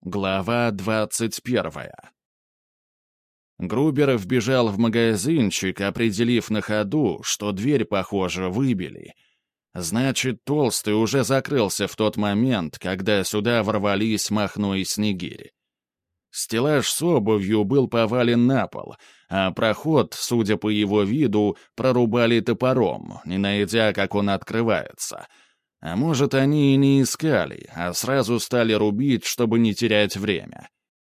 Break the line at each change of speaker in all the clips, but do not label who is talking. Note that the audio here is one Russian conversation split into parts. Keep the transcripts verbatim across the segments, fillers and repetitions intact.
Глава двадцать первая. Грубер вбежал в магазинчик, определив на ходу, что дверь, похоже, выбили. Значит, Толстый уже закрылся в тот момент, когда сюда ворвались Махно и Снегирь. Стеллаж с обувью был повален на пол, а проход, судя по его виду, прорубали топором, не найдя, как он открывается. А может, они и не искали, а сразу стали рубить, чтобы не терять время.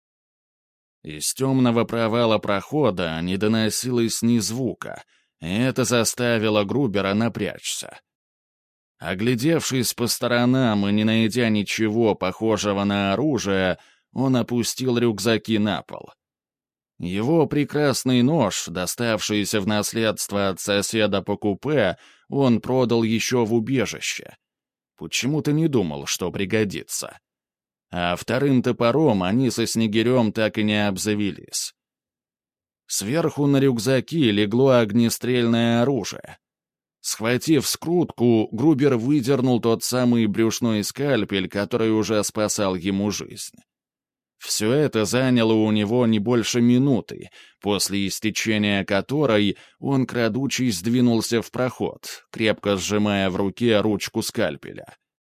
Из темного провала прохода не доносилось ни звука, и это заставило Грубера напрячься. Оглядевшись по сторонам и не найдя ничего похожего на оружие, он опустил рюкзаки на пол. Его прекрасный нож, доставшийся в наследство от соседа по купе, он продал еще в убежище. Почему-то не думал, что пригодится. А вторым топором они со Снегирем так и не обзавелись. Сверху на рюкзаки легло огнестрельное оружие. Схватив скрутку, Грубер выдернул тот самый брюшной скальпель, который уже спасал ему жизнь. Все это заняло у него не больше минуты, после истечения которой он, крадучись, двинулся в проход, крепко сжимая в руке ручку скальпеля.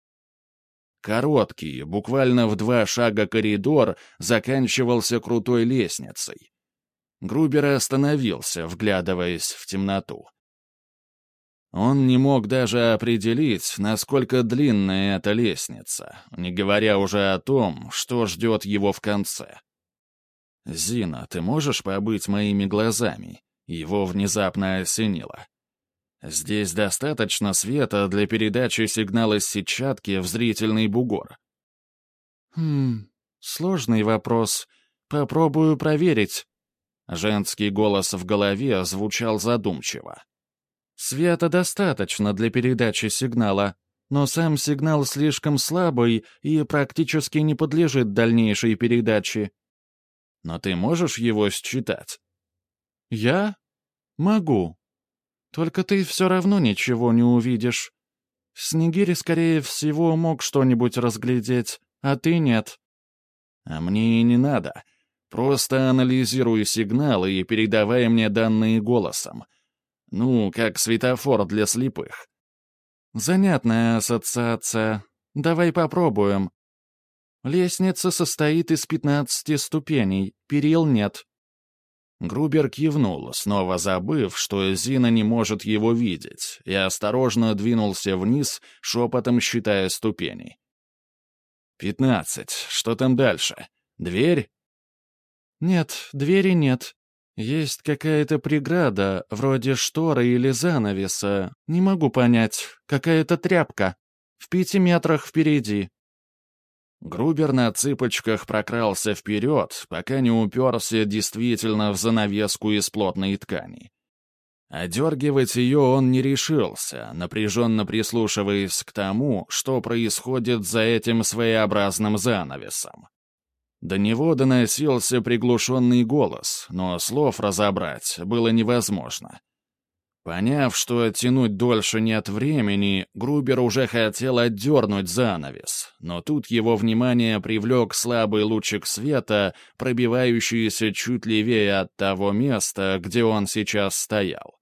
Короткий, буквально в два шага коридор заканчивался крутой лестницей. Грубер остановился, вглядываясь в темноту. Он не мог даже определить, насколько длинная эта лестница, не говоря уже о том, что ждет его в конце. «Зина, ты можешь побыть моими глазами?» Его внезапно осенило. «Здесь достаточно света для передачи сигнала с сетчатки в зрительный бугор». «Хм, сложный вопрос. Попробую проверить». Женский голос в голове звучал задумчиво. «Света достаточно для передачи сигнала, но сам сигнал слишком слабый и практически не подлежит дальнейшей передаче». «Но ты можешь его считать?» «Я? Могу. Только ты все равно ничего не увидишь. Снегирь, скорее всего, мог что-нибудь разглядеть, а ты нет». «А мне и не надо. Просто анализируй сигналы и передавай мне данные голосом. Ну, как светофор для слепых». «Занятная ассоциация. Давай попробуем. Лестница состоит из пятнадцати ступеней, перил нет». Грубер кивнул, снова забыв, что Зина не может его видеть, и осторожно двинулся вниз, шепотом считая ступени. «Пятнадцать. Что там дальше? Дверь?» «Нет, двери нет. Есть какая-то преграда, вроде шторы или занавеса. Не могу понять. Какая-то тряпка. В пяти метрах впереди». Грубер на цыпочках прокрался вперед, пока не уперся действительно в занавеску из плотной ткани. Одергивать ее он не решился, напряженно прислушиваясь к тому, что происходит за этим своеобразным занавесом. До него доносился приглушенный голос, но слов разобрать было невозможно. Поняв, что тянуть дольше нет времени, Грубер уже хотел отдернуть занавес, но тут его внимание привлек слабый лучик света, пробивающийся чуть левее от того места, где он сейчас стоял.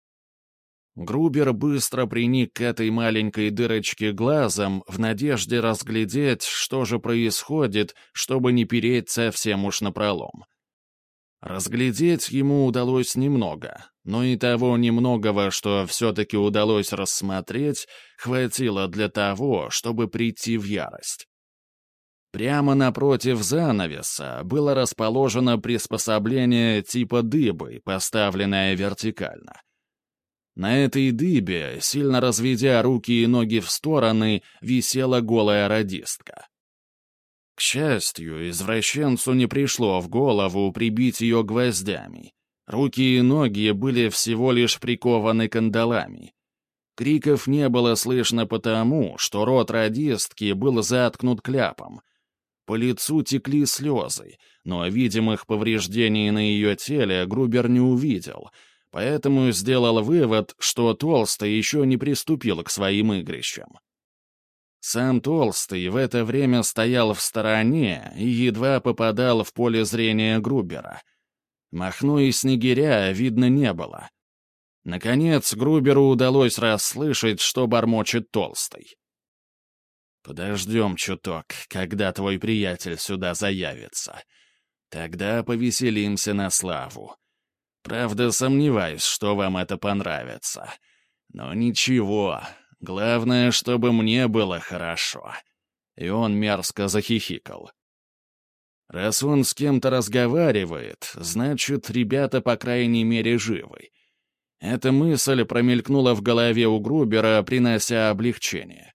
Грубер быстро приник к этой маленькой дырочке глазом в надежде разглядеть, что же происходит, чтобы не переть совсем уж напролом. Разглядеть ему удалось немного, но и того немногого, что все-таки удалось рассмотреть, хватило для того, чтобы прийти в ярость. Прямо напротив занавеса было расположено приспособление типа дыбы, поставленное вертикально. На этой дыбе, сильно разведя руки и ноги в стороны, висела голая радистка. К счастью, извращенцу не пришло в голову прибить ее гвоздями. Руки и ноги были всего лишь прикованы кандалами. Криков не было слышно потому, что рот радистки был заткнут кляпом. По лицу текли слезы, но видимых повреждений на ее теле Грубер не увидел, поэтому сделал вывод, что Толстый еще не приступил к своим игрищам. Сам Толстый в это время стоял в стороне и едва попадал в поле зрения Грубера. Махно и Снегиря видно не было. Наконец Груберу удалось расслышать, что бормочет Толстый. «Подождем чуток, когда твой приятель сюда заявится. Тогда повеселимся на славу. Правда, сомневаюсь, что вам это понравится. Но ничего, главное, чтобы мне было хорошо». И он мерзко захихикал. Раз он с кем-то разговаривает, значит, ребята, по крайней мере, живы. Эта мысль промелькнула в голове у Грубера, принося облегчение.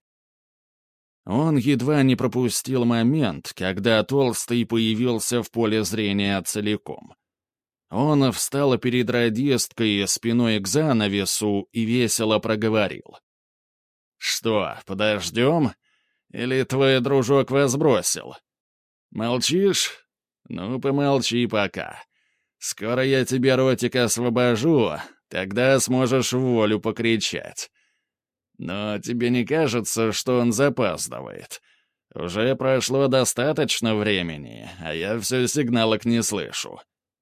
Он едва не пропустил момент, когда Толстый появился в поле зрения целиком. Он встал перед радисткой спиной к занавесу и весело проговорил. «Что, подождем? Или твой дружок вас бросил? Молчишь? Ну, помолчи пока. Скоро я тебе ротик освобожу, тогда сможешь в волю покричать. Но тебе не кажется, что он запаздывает? Уже прошло достаточно времени, а я все сигналок не слышу».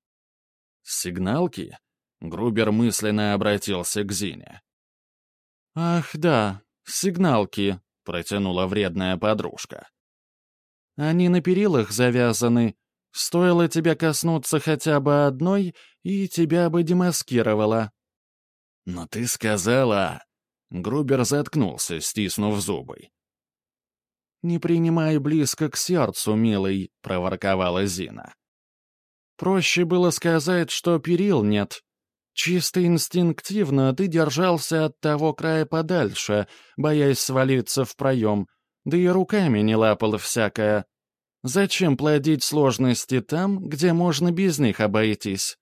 «Сигналки?» — Грубер мысленно обратился к Зине. «Ах, да, сигналки», — протянула вредная подружка. «Они на перилах завязаны. Стоило тебе коснуться хотя бы одной, и тебя бы демаскировала». «Но ты сказала...» Грубер заткнулся, стиснув зубы. «Не принимай близко к сердцу, милый», — проворковала Зина. «Проще было сказать, что перил нет. Чисто инстинктивно ты держался от того края подальше, боясь свалиться в проем, да и руками не лапал всякое. Зачем плодить сложности там, где можно без них обойтись?»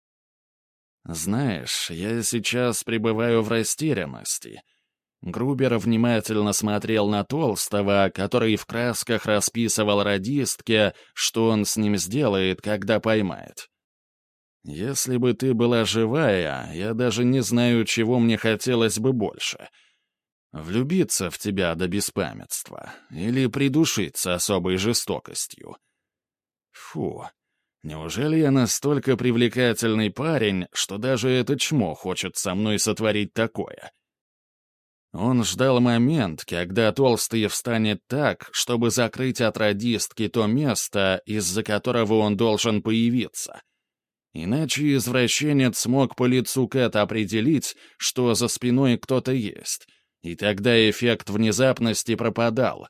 «Знаешь, я сейчас пребываю в растерянности». Грубер внимательно смотрел на Толстого, который в красках расписывал радистке, что он с ним сделает, когда поймает. «Если бы ты была живая, я даже не знаю, чего мне хотелось бы больше. Влюбиться в тебя до беспамятства или придушить с особой жестокостью. Фу, неужели я настолько привлекательный парень, что даже это чмо хочет со мной сотворить такое?» Он ждал момент, когда Толстый встанет так, чтобы закрыть от радистки то место, из-за которого он должен появиться. Иначе извращенец смог по лицу Кэт определить, что за спиной кто-то есть, и тогда эффект внезапности пропадал.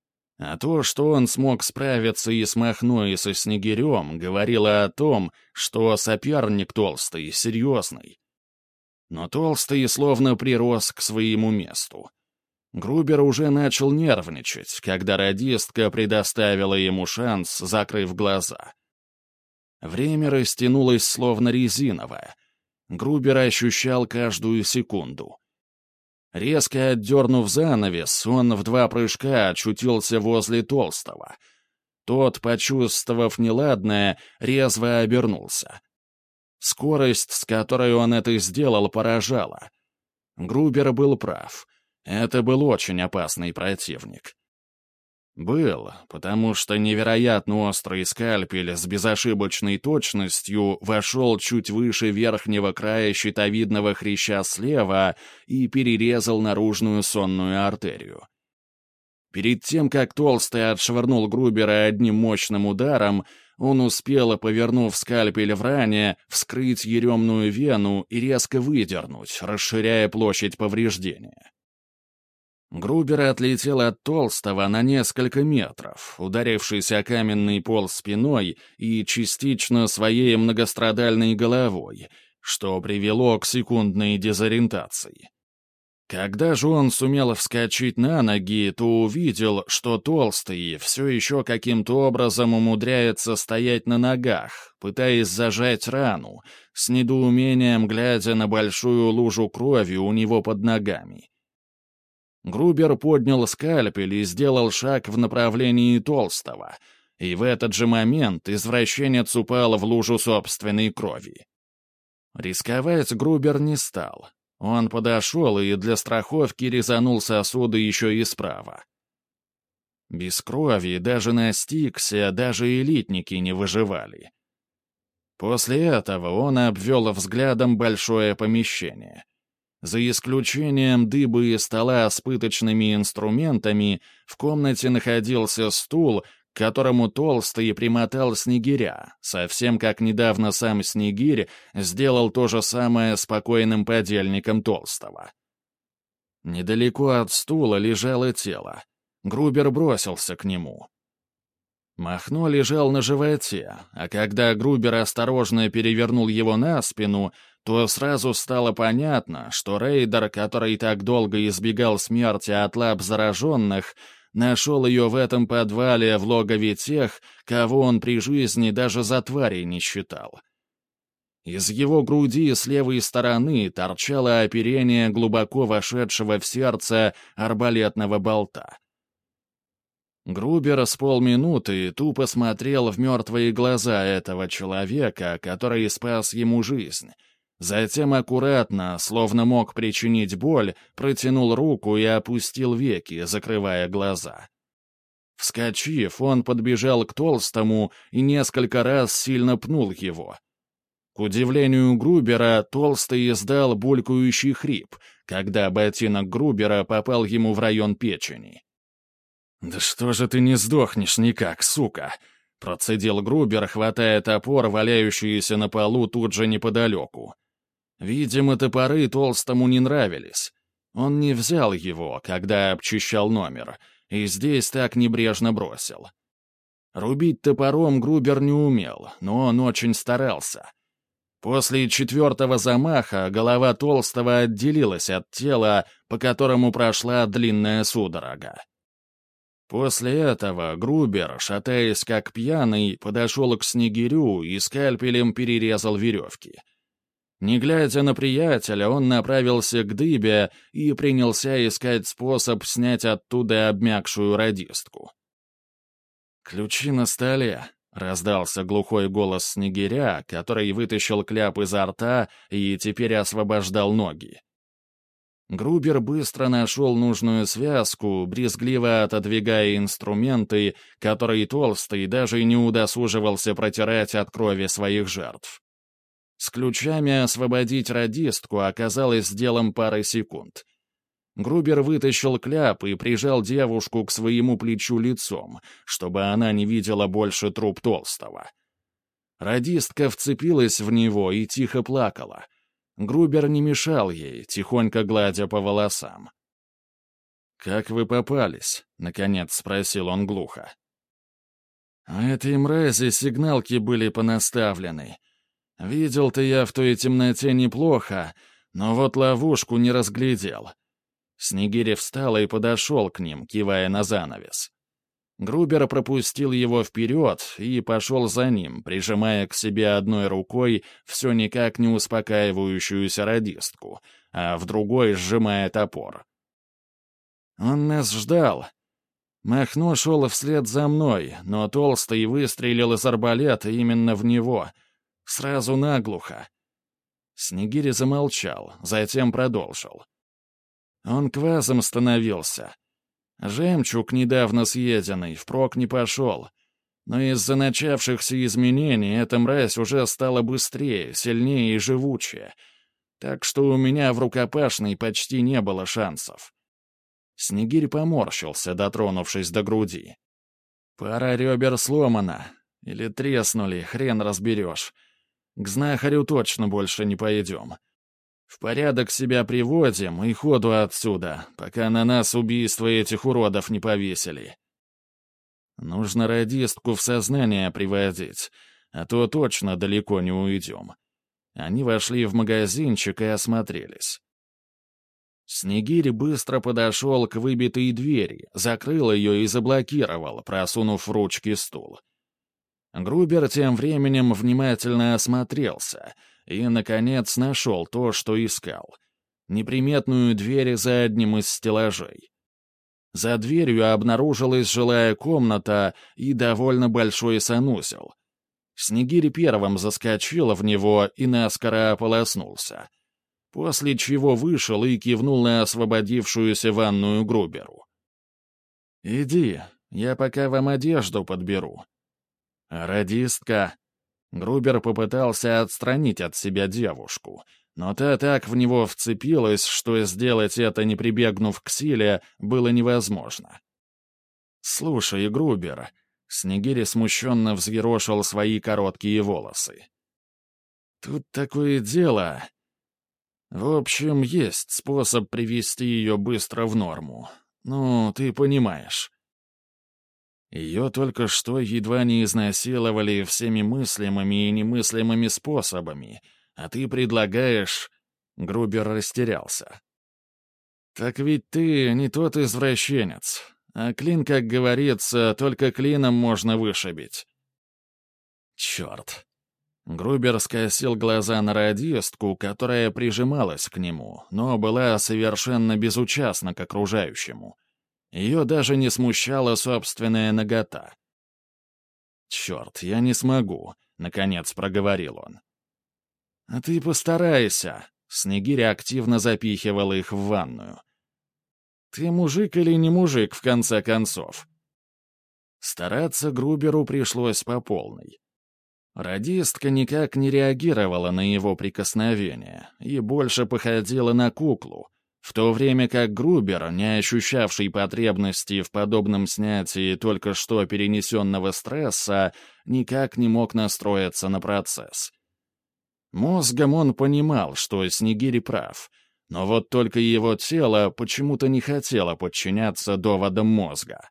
А то, что он смог справиться и с Махно, и со Снегирем, говорило о том, что соперник Толстый серьезный. Но Толстый словно прирос к своему месту. Грубер уже начал нервничать, когда радистка предоставила ему шанс, закрыв глаза. Время растянулось словно резиновое. Грубер ощущал каждую секунду. Резко отдернув занавес, он в два прыжка очутился возле Толстого. Тот, почувствовав неладное, резво обернулся. Скорость, с которой он это сделал, поражала. Грубер был прав. Это был очень опасный противник. Был, потому что невероятно острый скальпель с безошибочной точностью вошел чуть выше верхнего края щитовидного хряща слева и перерезал наружную сонную артерию. Перед тем, как Толстый отшвырнул Грубера одним мощным ударом, он успел, повернув скальпель в ране, вскрыть еремную вену и резко выдернуть, расширяя площадь повреждения. Грубер отлетел от Толстого на несколько метров, ударившись о каменный пол спиной и частично своей многострадальной головой, что привело к секундной дезориентации. Когда же он сумел вскочить на ноги, то увидел, что Толстый все еще каким-то образом умудряется стоять на ногах, пытаясь зажать рану, с недоумением глядя на большую лужу крови у него под ногами. Грубер поднял скальпель и сделал шаг в направлении Толстого, и в этот же момент извращенец упал в лужу собственной крови. Рисковать Грубер не стал. Он подошел и для страховки резанул сосуды еще и справа. Без крови даже на Стиксе даже элитники не выживали. После этого он обвел взглядом большое помещение. За исключением дыбы и стола с пыточными инструментами, в комнате находился стул, к которому Толстый примотал Снегиря, совсем как недавно сам Снегирь сделал то же самое с покойным подельником Толстого. Недалеко от стула лежало тело. Грубер бросился к нему. Махно лежал на животе, а когда Грубер осторожно перевернул его на спину, то сразу стало понятно, что рейдер, который так долго избегал смерти от лап зараженных, нашел ее в этом подвале в логове тех, кого он при жизни даже за тварей не считал. Из его груди с левой стороны торчало оперение глубоко вошедшего в сердце арбалетного болта. Грубер с полминуты тупо смотрел в мертвые глаза этого человека, который спас ему жизнь. Затем аккуратно, словно мог причинить боль, протянул руку и опустил веки, закрывая глаза. Вскочив, он подбежал к Толстому и несколько раз сильно пнул его. К удивлению Грубера, Толстый издал булькающий хрип, когда ботинок Грубера попал ему в район печени. «Да что же ты не сдохнешь никак, сука!» — процедил Грубер, хватая топор, валяющийся на полу тут же неподалеку. Видимо, топоры Толстому не нравились. Он не взял его, когда обчищал номер, и здесь так небрежно бросил. Рубить топором Грубер не умел, но он очень старался. После четвертого замаха голова Толстого отделилась от тела, по которому прошла длинная судорога. После этого Грубер, шатаясь как пьяный, подошел к Снегирю и скальпелем перерезал веревки. Не глядя на приятеля, он направился к дыбе и принялся искать способ снять оттуда обмякшую радистку. «Ключи на столе», — раздался глухой голос Снегиря, который вытащил кляп изо рта и теперь освобождал ноги. Грубер быстро нашел нужную связку, брезгливо отодвигая инструменты, которые Толстый даже не удосуживался протирать от крови своих жертв. С ключами освободить радистку оказалось делом пары секунд. Грубер вытащил кляп и прижал девушку к своему плечу лицом, чтобы она не видела больше труп Толстого. Радистка вцепилась в него и тихо плакала. Грубер не мешал ей, тихонько гладя по волосам. «Как вы попались?» — наконец спросил он глухо. «У этой мрази сигналки были понаставлены. Видел-то я в той темноте неплохо, но вот ловушку не разглядел». Снегирь встал и подошел к ним, кивая на занавес. Грубер пропустил его вперед и пошел за ним, прижимая к себе одной рукой все никак не успокаивающуюся радистку, а в другой сжимая топор. Он нас ждал. Махно шел вслед за мной, но Толстый выстрелил из арбалета именно в него, сразу наглухо. Снегирь замолчал, затем продолжил. Он квазом становился. Жемчуг, недавно съеденный, впрок не пошел. Но из-за начавшихся изменений эта мразь уже стала быстрее, сильнее и живучее. Так что у меня в рукопашной почти не было шансов. Снегирь поморщился, дотронувшись до груди. Пара ребер сломана. Или треснули, хрен разберешь. К знахарю точно больше не пойдем. В порядок себя приводим и ходу отсюда, пока на нас убийство этих уродов не повесили. Нужно радистку в сознание приводить, а то точно далеко не уйдем. Они вошли в магазинчик и осмотрелись. Снегирь быстро подошел к выбитой двери, закрыл ее и заблокировал, просунув в ручки стул. Грубер тем временем внимательно осмотрелся — и, наконец, нашел то, что искал. Неприметную дверь за одним из стеллажей. За дверью обнаружилась жилая комната и довольно большой санузел. Снегирь первым заскочил в него и наскоро ополоснулся. После чего вышел и кивнул на освободившуюся ванную Груберу. «Иди, Я пока вам одежду подберу». «Радистка». Грубер попытался отстранить от себя девушку, но та так в него вцепилась, что сделать это, не прибегнув к силе, было невозможно. «Слушай, Грубер», — Снегири смущенно взъерошил свои короткие волосы. «Тут такое дело. В общем, есть способ привести ее быстро в норму. Ну, ты понимаешь». Ее только что едва не изнасиловали всеми мыслимыми и немыслимыми способами, а ты предлагаешь...» Грубер растерялся. «Так ведь ты не тот извращенец, а клин, как говорится, только клином можно вышибить». «Черт!» Грубер скосил глаза на радистку, которая прижималась к нему, но была совершенно безучастна к окружающему. Ее даже не смущала собственная нагота. «Черт, я не смогу», — наконец проговорил он. «А ты постарайся», — Снегирь активно запихивала их в ванную. «Ты мужик или не мужик, в конце концов?» Стараться Груберу пришлось по полной. Радистка никак не реагировала на его прикосновение и больше походила на куклу, в то время как Грубер, не ощущавший потребности в подобном снятии только что перенесенного стресса, никак не мог настроиться на процесс. Мозгом он понимал, что Снегири прав, но вот только его тело почему-то не хотело подчиняться доводам мозга.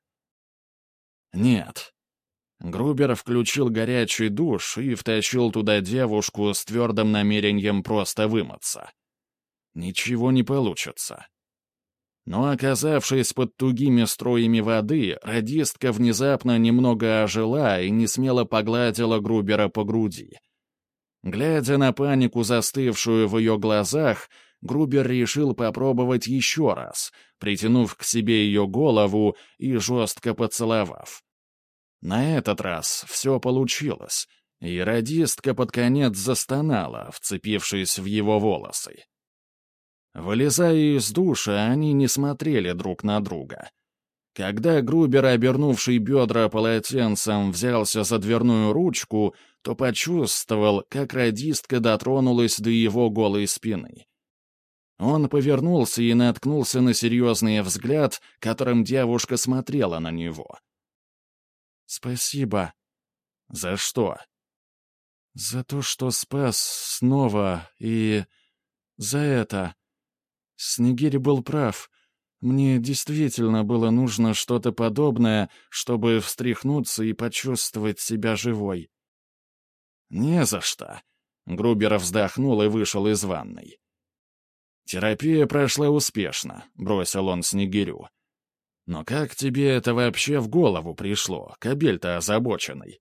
«Нет». Грубер включил горячий душ и втащил туда девушку с твердым намерением просто вымыться. Ничего не получится. Но, оказавшись под тугими струями воды, радистка внезапно немного ожила и несмело погладила Грубера по груди. Глядя на панику, застывшую в ее глазах, Грубер решил попробовать еще раз, притянув к себе ее голову и жестко поцеловав. На этот раз все получилось, и радистка под конец застонала, вцепившись в его волосы. Вылезая из душа, они не смотрели друг на друга. Когда Грубер, обернувший бедра полотенцем, взялся за дверную ручку, то почувствовал, как радистка дотронулась до его голой спины. Он повернулся и наткнулся на серьезный взгляд, которым девушка смотрела на него. «Спасибо». «За что?» «За то, что спас снова, и... за это...» Снегирь был прав. Мне действительно было нужно что-то подобное, чтобы встряхнуться и почувствовать себя живой. «Не за что», — Грубер вздохнул и вышел из ванной. «Терапия прошла успешно», — бросил он Снегирю. «Но как тебе это вообще в голову пришло, кобель-то озабоченный?»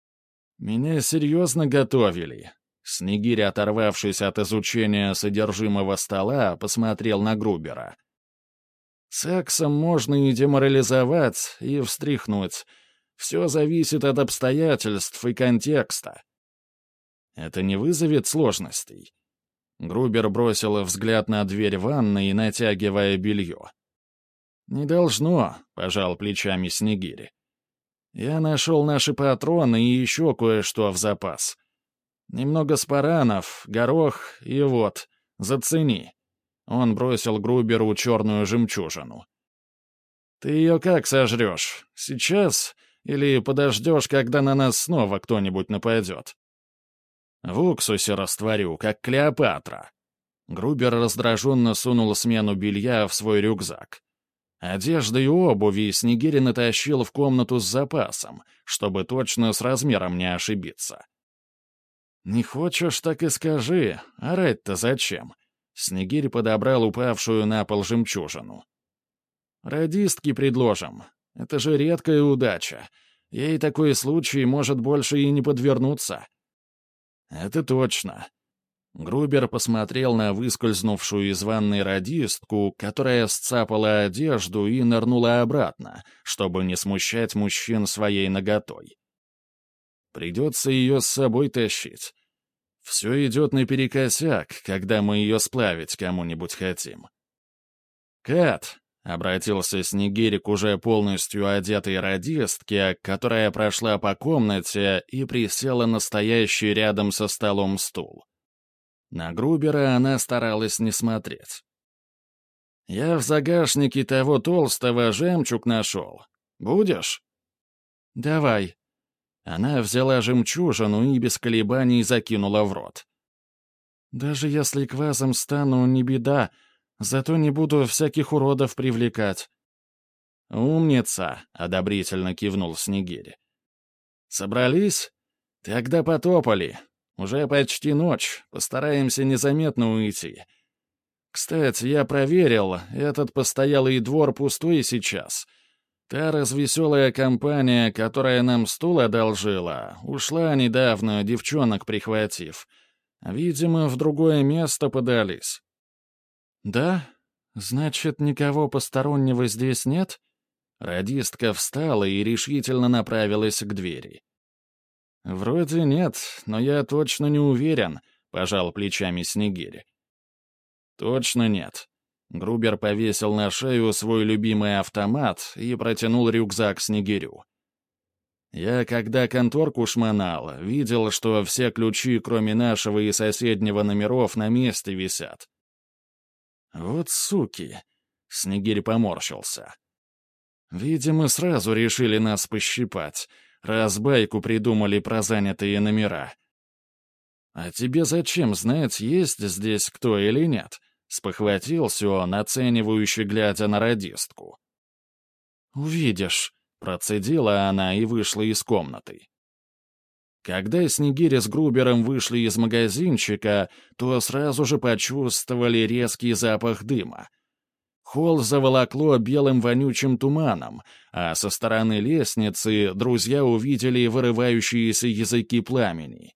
«Меня серьезно готовили». Снегирь, оторвавшись от изучения содержимого стола, посмотрел на Грубера. «Сексом можно и деморализовать, и встряхнуть. Все зависит от обстоятельств и контекста». «Это не вызовет сложностей?» Грубер бросил взгляд на дверь ванной, натягивая белье. «Не должно», — пожал плечами Снегирь. «Я нашел наши патроны и еще кое-что в запас. Немного спаранов, горох и вот, зацени». Он бросил Груберу черную жемчужину. «Ты ее как сожрешь? Сейчас? Или подождешь, когда на нас снова кто-нибудь нападет?» «В уксусе растворю, как Клеопатра». Грубер раздраженно сунул смену белья в свой рюкзак. Одежды и обуви Снегирь натащил в комнату с запасом, чтобы точно с размером не ошибиться. «Не хочешь, так и скажи. Орать-то зачем?» Снегирь подобрал упавшую на пол жемчужину. «Радистки предложим. Это же редкая удача. Ей такой случай может больше и не подвернуться». «Это точно». Грубер посмотрел на выскользнувшую из ванной радистку, которая сцапала одежду и нырнула обратно, чтобы не смущать мужчин своей наготой. «Придется ее с собой тащить. Все идет наперекосяк, когда мы ее сплавить кому-нибудь хотим». «Кэт!» Обратился Снегирь к уже полностью одетой радистке, которая прошла по комнате и присела на стоящий рядом со столом стул. На Грубера она старалась не смотреть. «Я в загашнике того толстого жемчуг нашел. Будешь?» «Давай». Она взяла жемчужину и без колебаний закинула в рот. «Даже если квазом стану, не беда, зато не буду всяких уродов привлекать». «Умница», — одобрительно кивнул Снегирь. «Собрались? Тогда потопали. Уже почти ночь, постараемся незаметно уйти. Кстати, я проверил, этот постоялый двор пустой сейчас. Та развеселая компания, которая нам стул одолжила, ушла недавно, девчонок прихватив. Видимо, в другое место подались». «Да? Значит, никого постороннего здесь нет?» Радистка встала и решительно направилась к двери. «Вроде нет, но я точно не уверен», — пожал плечами Снегирь. «Точно нет». Грубер повесил на шею свой любимый автомат и протянул рюкзак Снегирю. «Я, когда конторку шмонал, видел, что все ключи, кроме нашего и соседнего номеров, на месте висят». «Вот суки!» — Снегирь поморщился. «Видимо, сразу решили нас пощипать, раз байку придумали про занятые номера». «А тебе зачем знать, есть здесь кто или нет?» — спохватился он, оценивающе глядя на радистку. «Увидишь», — процедила она и вышла из комнаты. Когда Снегирь с Грубером вышли из магазинчика, то сразу же почувствовали резкий запах дыма. Холл заволокло белым вонючим туманом, а со стороны лестницы друзья увидели вырывающиеся языки пламени.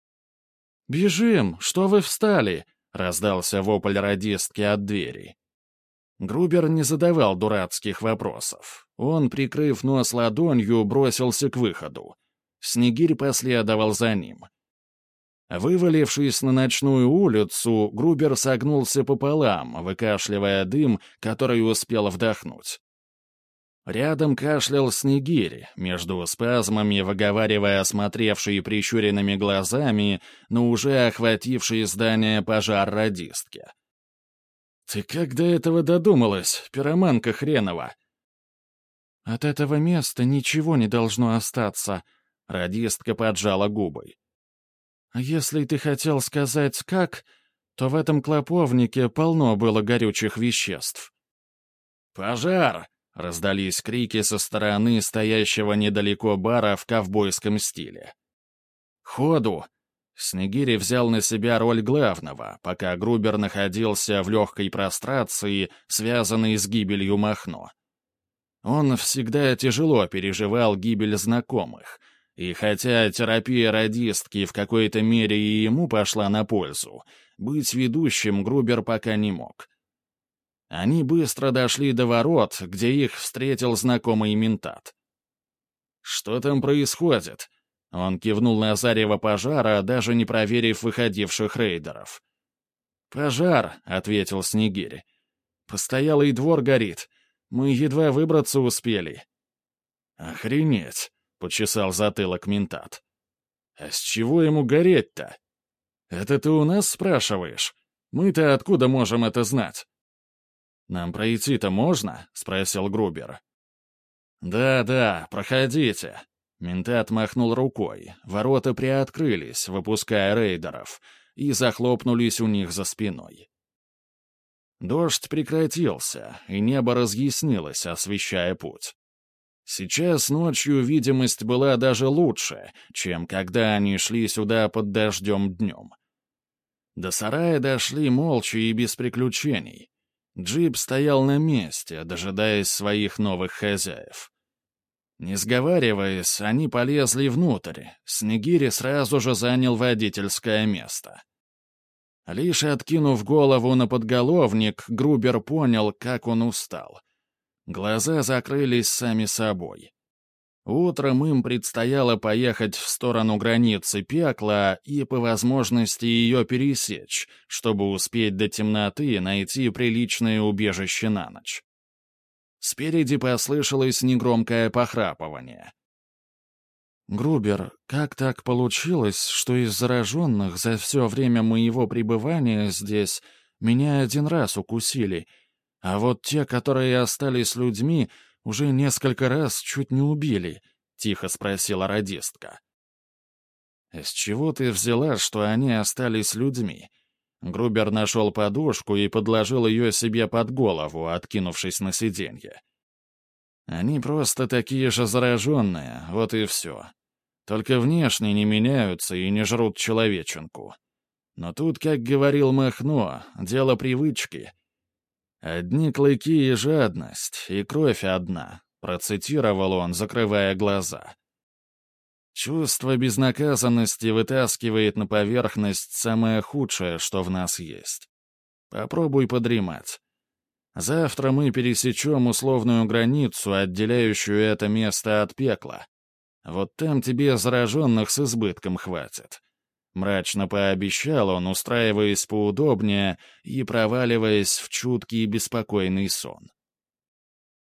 «Бежим! Что вы встали?» — раздался вопль радистки от двери. Грубер не задавал дурацких вопросов. Он, прикрыв нос ладонью, бросился к выходу. Снегирь последовал за ним. Вывалившись на ночную улицу, Грубер согнулся пополам, выкашливая дым, который успел вдохнуть. Рядом кашлял Снегирь, между спазмами выговаривая осмотревший прищуренными глазами, но уже охвативший здание пожар радистки. «Ты как до этого додумалась, пироманка хренова?» «От этого места ничего не должно остаться», — радистка поджала губы. «А если ты хотел сказать «как», то в этом клоповнике полно было горючих веществ». «Пожар!» — раздались крики со стороны стоящего недалеко бара в ковбойском стиле. «Ходу!» Снегирь взял на себя роль главного, пока Грубер находился в легкой прострации, связанной с гибелью Махно. Он всегда тяжело переживал гибель знакомых, и хотя терапия радистки в какой-то мере и ему пошла на пользу, быть ведущим Грубер пока не мог. Они быстро дошли до ворот, где их встретил знакомый ментат. «Что там происходит?» Он кивнул на зарево пожара, даже не проверив выходивших рейдеров. «Пожар», — ответил Снегирь. «Постоялый двор горит. Мы едва выбраться успели». «Охренеть», — почесал затылок ментат. «А с чего ему гореть-то? Это ты у нас спрашиваешь? Мы-то откуда можем это знать?» «Нам пройти-то можно?» — спросил Грубер. «Да-да, проходите». Ментат махнул рукой, ворота приоткрылись, выпуская рейдеров, и захлопнулись у них за спиной. Дождь прекратился, и небо разъяснилось, освещая путь. Сейчас ночью видимость была даже лучше, чем когда они шли сюда под дождем днем. До сарая дошли молча и без приключений. Джип стоял на месте, дожидаясь своих новых хозяев. Не сговариваясь, они полезли внутрь. Снегирь сразу же занял водительское место. Лишь откинув голову на подголовник, Грубер понял, как он устал. Глаза закрылись сами собой. Утром им предстояло поехать в сторону границы пекла и, по возможности, ее пересечь, чтобы успеть до темноты найти приличное убежище на ночь. Спереди послышалось негромкое похрапывание.
«Грубер, как так получилось, что из зараженных за все время моего пребывания здесь меня один раз укусили, а вот те, которые остались людьми, уже несколько раз чуть не убили?» — тихо спросила радистка.
«С чего ты взяла, что они остались людьми?» Грубер нашел подушку и подложил ее себе под голову, откинувшись на сиденье. «Они просто такие же зараженные, вот и все. Только внешне не меняются и не жрут человеченку. Но тут, как говорил Махно, дело привычки. Одни клыки и жадность, и кровь одна», — процитировал он, закрывая глаза. Чувство безнаказанности вытаскивает на поверхность самое худшее, что в нас есть. Попробуй подремать. Завтра мы пересечем условную границу, отделяющую это место от пекла. Вот там тебе зараженных с избытком хватит. Мрачно пообещал он, устраиваясь поудобнее и проваливаясь в чуткий и беспокойный сон.